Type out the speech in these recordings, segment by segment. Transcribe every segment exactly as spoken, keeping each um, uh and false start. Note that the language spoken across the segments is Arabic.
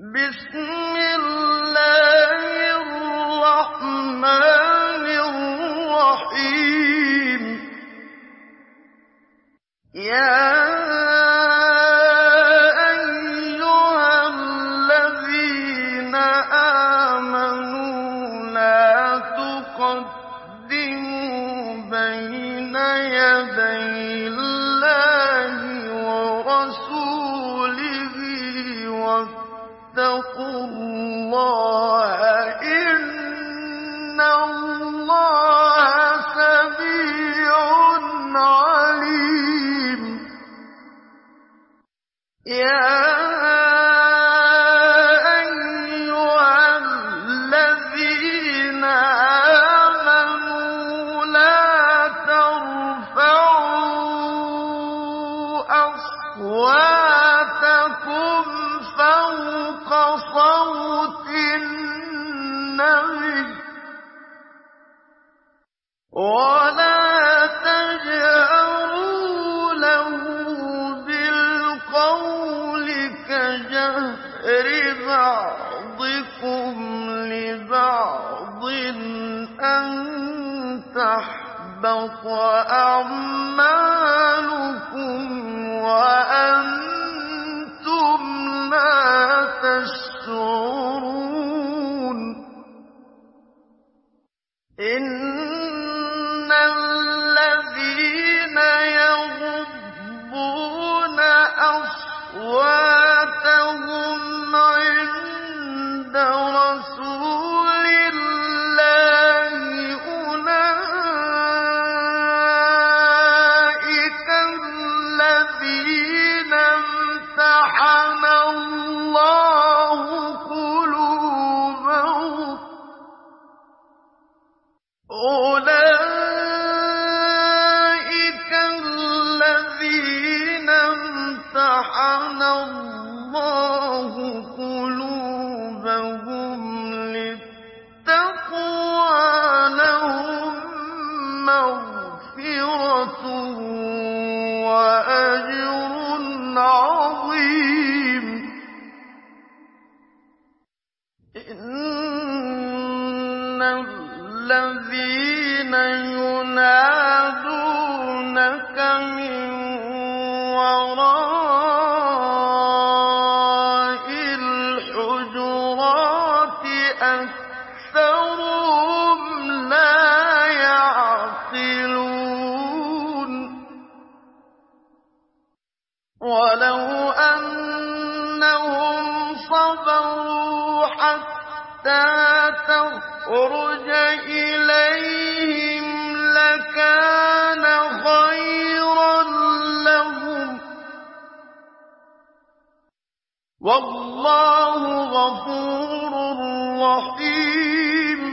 بسم الله الرحمن الرحيم يا أيها الذين آمنوا لا تقدموا بين يدي الله ورسوله واتقوا الله إن الله سميع عليم يا أيها الذين آمنوا لا ترفعوا أصواتكم فوق صوت النبي ولا تجهروا له بالقول كجهر بعضكم لبعض أن تحبط أعمالكم وأنتم لا تشعرون إن الذين يغضون أصواتهم عند رسول الله أولئك الذين امتحن الله قلوبهم أولئك الذين امتحن الله قلوبهم للتقوى لهم مغفرة وأجر عظيم إن الذين ينادونك من وراء الحجرات أكثرهم لا يعقلون ولو أنهم صبروا حتى تخرج إليهم لكان خيرا لهم والله غفور رحيم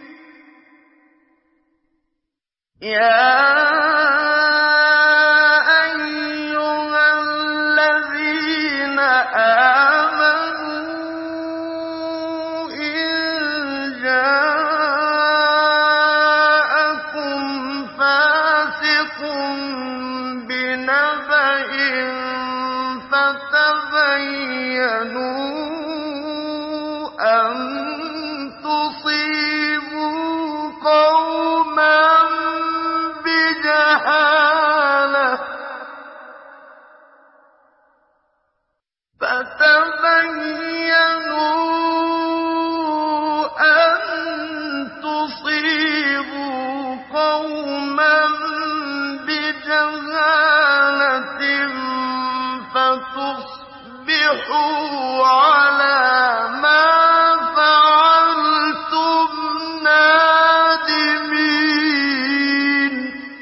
يا أيها الذين آمنوا إن جاءكم فاسق بنبأ فتبينوا أن تصيبوا قوما بجهالة فتبينوا أن تصيبوا قوما بجهالة فتصبحوا على ما فعلتم نادمين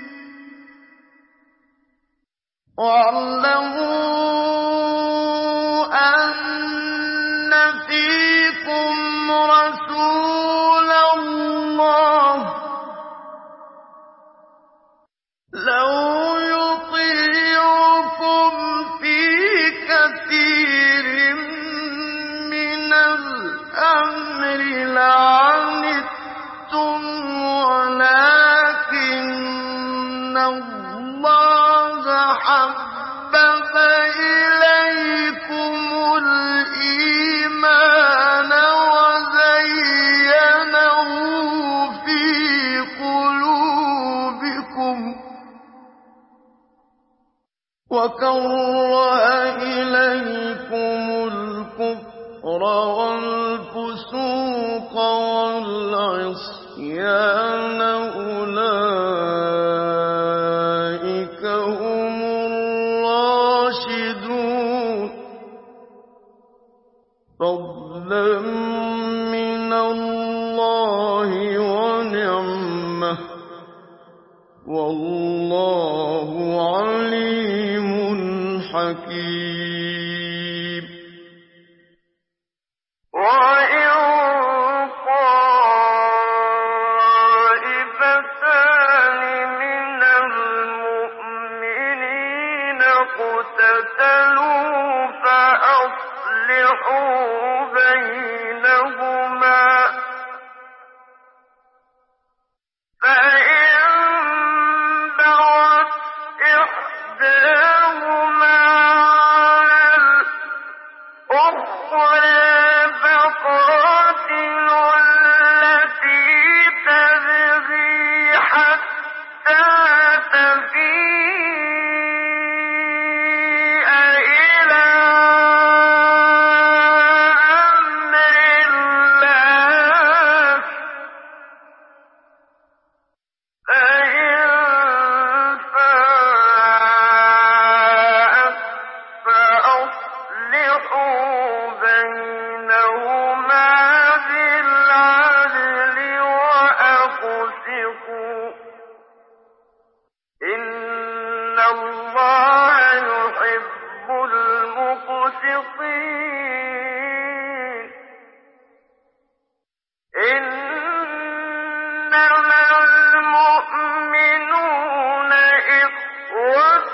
واعلموا أن فيكم رسول الله لو يطيعكم في كثير من الأمر لعنتم ولكن الله حبب إليكم الإيمان وَكَرَّهَ إِلَيْكُمُ الْكُفْرَ وَالْفُسُوقَ وَالْعِصْيَانَ أُولَٰئِكَ هُمُ الرَّاشِدُونَ فَضْلًا مِّنَ اللَّهِ وَنِعْمَةً ۚ وَاللَّهُ عَلِيمٌ حَكِيمٌ. وَإِن طَائِفَتَانِ مِنَ الْمُؤْمِنِينَ اقْتَتَلُوا فَأَصْلِحُوا بَيْنَهُمَا ۖ فَإِن بَغَتْ إِحْدَاهُمَا عَلَى الْأُخْرَىٰ فَقَاتِلُوا الَّتِي تَبْغِي حَتَّىٰ تَفِيءَ إِلَىٰ أَمْرِ اللَّهِ ۚ فَإِن فَاءَتْ فَأَصْلِحُوا بَيْنَهُمَا بِالْعَدْلِ وَأَقْسِطُوا ۖ إِنَّ اللَّهَ يُحِبُّ الْمُقْسِطِينَ. إِنَّمَا الْمُؤْمِنُونَ إِخْوَةٌ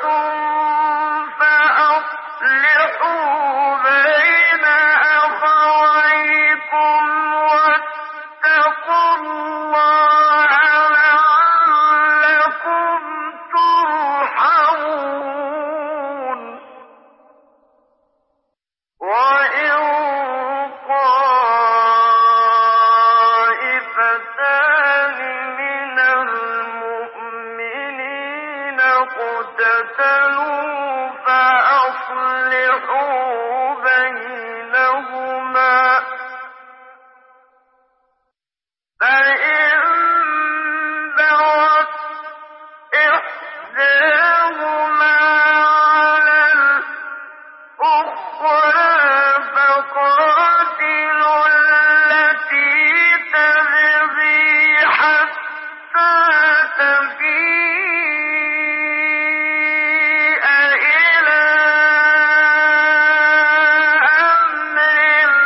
فَأَصْلِحُوا بَيْنَ أَخَوَيْكُمْ وَاتَّقُوا اللَّهَ لَعَلَّكُمْ تُرْحَمُونَ. وَإِن طَائِفَتَانِ مِنَ الْمُؤْمِنِينَ اقْتَتَلُوا فَأَصْلِحُوا بَيْنَهُمَا ۖ فَإِن بَغَتْ إِحْدَاهُمَا عَلَى الْأُخْرَىٰ فَقَاتِلُوا الَّتِي تَبْغِي حَتَّىٰ تَفِيءَ إِلَىٰ أَمْرِ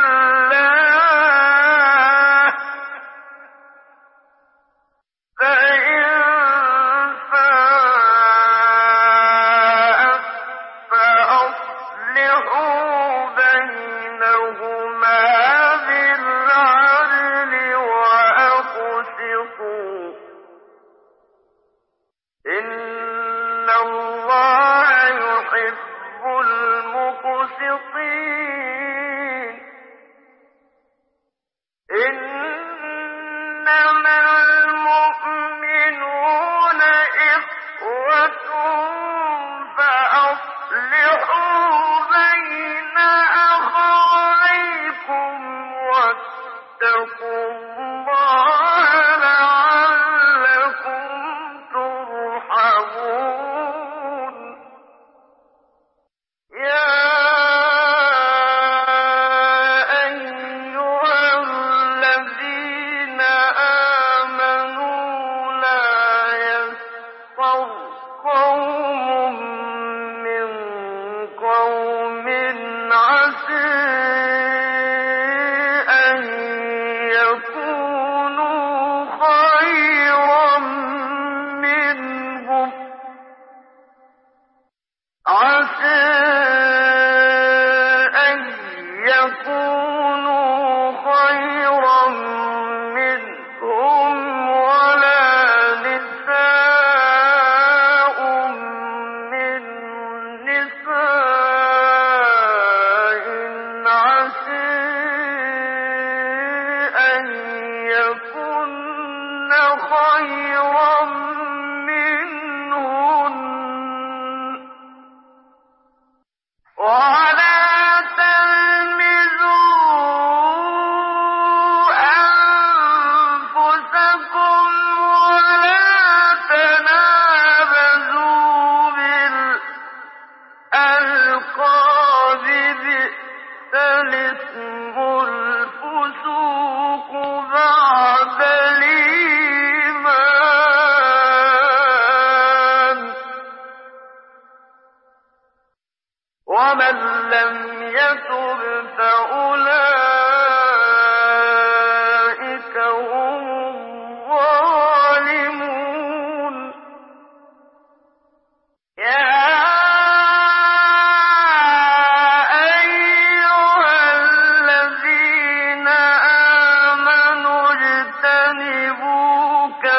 اللَّهِ ۚ فَإِن فَاءَتْ فَأَصْلِحُوا بَيْنَهُمَا بِالْعَدْلِ وَأَقْسِطُوا ۖ إِنَّ اللَّهَ يُحِبُّ الْمُقْسِطِينَ. إِنَّمَا الْمُؤْمِنُونَ إِخْوَةٌ فَأَصْلِحُوا بَيْنَ أَخَوَيْكُمْ وَاتَّقُوا اللَّهَ لَعَلَّكُمْ تُرْحَمُونَ. يَا أَيُّهَا الَّذِينَ آمَنُوا لَا يَسْخَرْ قَوْمٌ مِّن قَوْمٍ عَسَىٰ أَن يَكُونُوا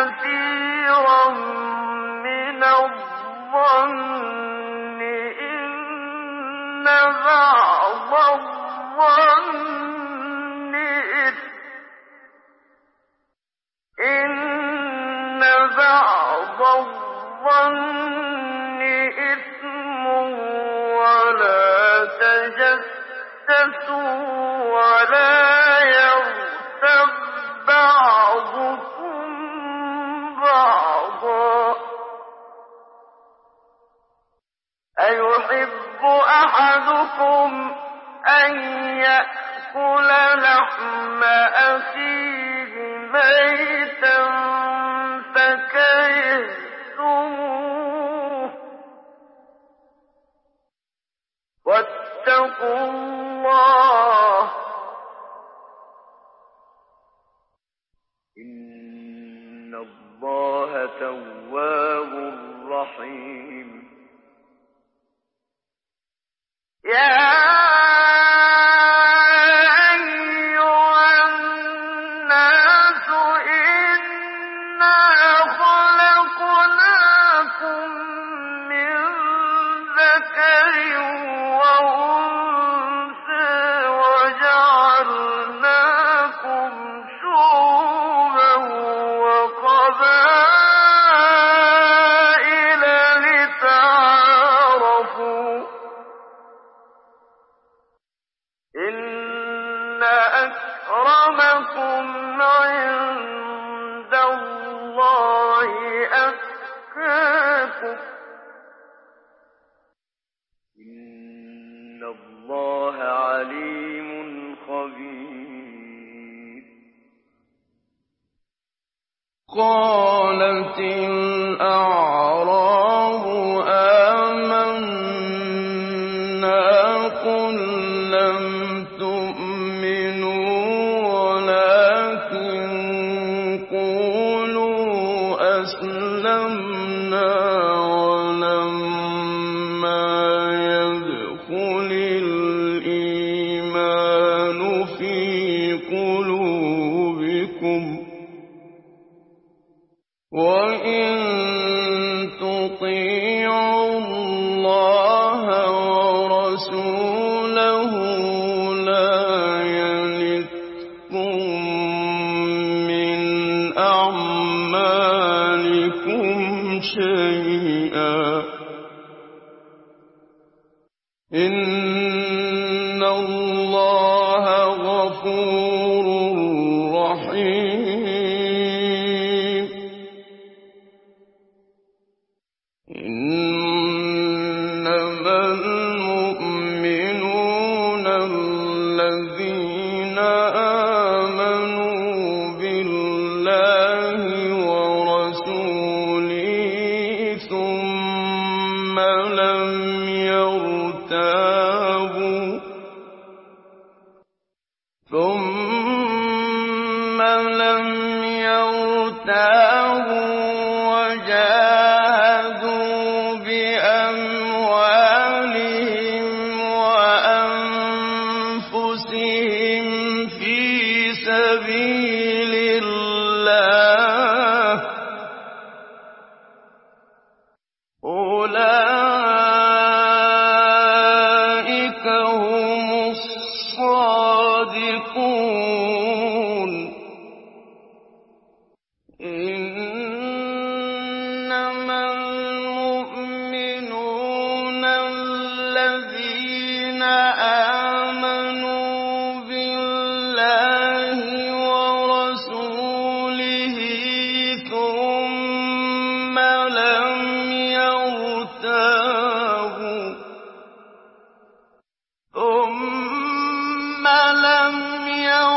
كَثِيرًا مِّنَ الظَّنِّ إِنَّ بَعْضَ الظَّنِّ إِثْمٌ إِنَّ بَعْضَ الظَّنِّ إِثْمٌ وَلَا تَجَسَّسُوا وَلَا يَغْتَب بَّعْضُكُم بَعْضًا ۚ أَيُحِبُّ أَحَدُكُمْ أَن يَأْكُلَ لَحْمَ أَخِيهِ مَيْتًا فَكَرِهْتُمُوهُ ۚ وَاتَّقُوا اللَّهَ ۚ إِنَّ اللَّهَ تَوَّابٌ رَّحِيمٌ. يَا أَيُّهَا النَّاسُ إِنَّا خَلَقْنَاكُم مِّن ذَكَرٍ وَأُنثَىٰ وَجَعَلْنَاكُمْ شُعُوبًا وَقَبَائِلَ لِتَعَارَفُوا ۚ إِنَّ أَكْرَمَكُمْ عِندَ اللَّهِ أَتْقَاكُمْ ۚ إِنَّ اللَّهَ عَلِيمٌ خَبِيرٌ. قَالَتِ الْأَعْرَابُ آمَنَّا ۖ قُل لَّمْ تُؤْمِنُوا وَلَٰكِن قُولُوا أَسْلَمْنَا وَلَمَّا يَدْخُلِ الْإِيمَانُ فِي قُلُوبِكُمْ ۖ وَإِن تُطِيعُوا اللَّهَ وَرَسُولَهُ لَا يَلِتْكُم مِّنْ أَعْمَالِكُمْ شَيْئًا ۚ إِنَّ اللَّهَ غَفُورٌ رَّحِيمٌ. إِنَّمَا الْمُؤْمِنُونَ الَّذِينَ آمَنُوا بِاللَّهِ وَرَسُولِهِ ثُمَّ لَمْ يَرْتَابُوا وَجَاهَدُوا بِأَمْوَالِهِمْ وَأَنفُسِهِمْ فِي سَبِيلِ اللَّهِ ۚ أُولَٰئِكَ هُمُ الصَّادِقُونَ. إِنَّمَا الْمُؤْمِنُونَ الَّذِينَ آمَنُوا بِاللَّهِ وَرَسُولِهِ ثُمَّ لَمْ يَرْتَابُوا ثُمَّ لَمْ يَرْتَابُوا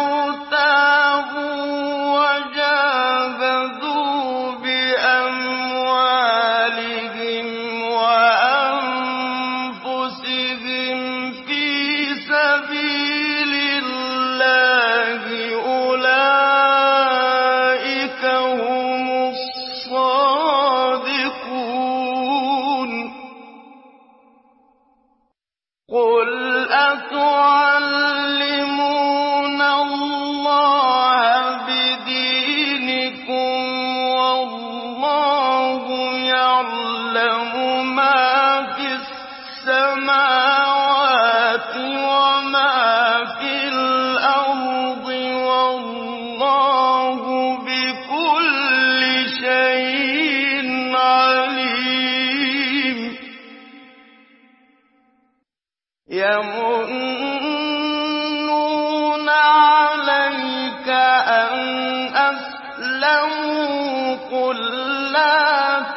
أَسْلَمُوا قُل لَّا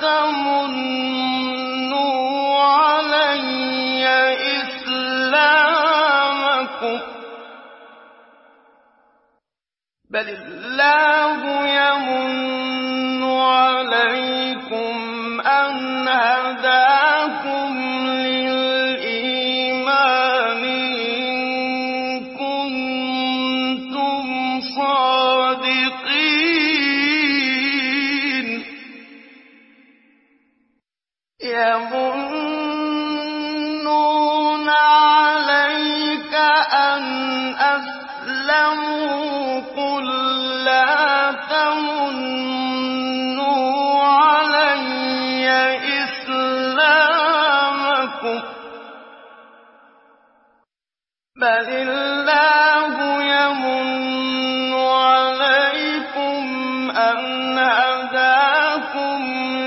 تَمُنُّوا عَلَيَّ إِسْلَامَكُم بَلِ اللَّهُ يَمُنُّ عَلَيْكُمْ أَنْ هَدَاكُمْ لِلْإِيمَانِ إِن كُنتُمْ صَادِقِينَ يَمُنُّونَ عَلَيْكَ أَنْ أَسْلَمُوا قُل لَّا تَمُنُّوا عَلَيَّ إِسْلَامَكُم بَلِ اللَّهُ يَمُنُّ عَلَيْكُمْ أَنْ هَدَاكُمْ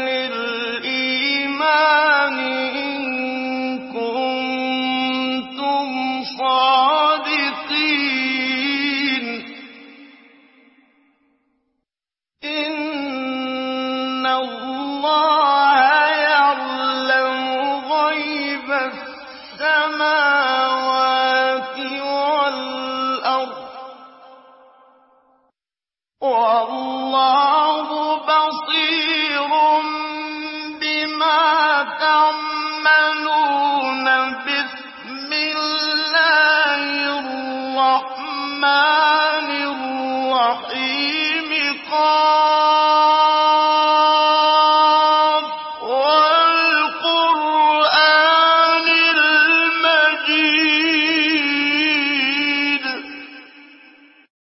لِلْإِيمَانِ إِن كُنتُمْ صَادِقِينَ إِنَّ اللَّهَ يَعْلَمُ غَيْبَ السَّمَاوَاتِ وَالْأَرْضِ ۚ وَاللَّهُ بَصِيرٌ بِمَا تَعْمَلُونَ بِسْمِ اللَّهِ الرَّحْمَٰنِ الرَّحِيمِ قَالَ